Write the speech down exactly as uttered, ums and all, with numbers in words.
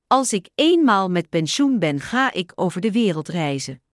Als ik eenmaal met pensioen ben, ga ik over de wereld reizen.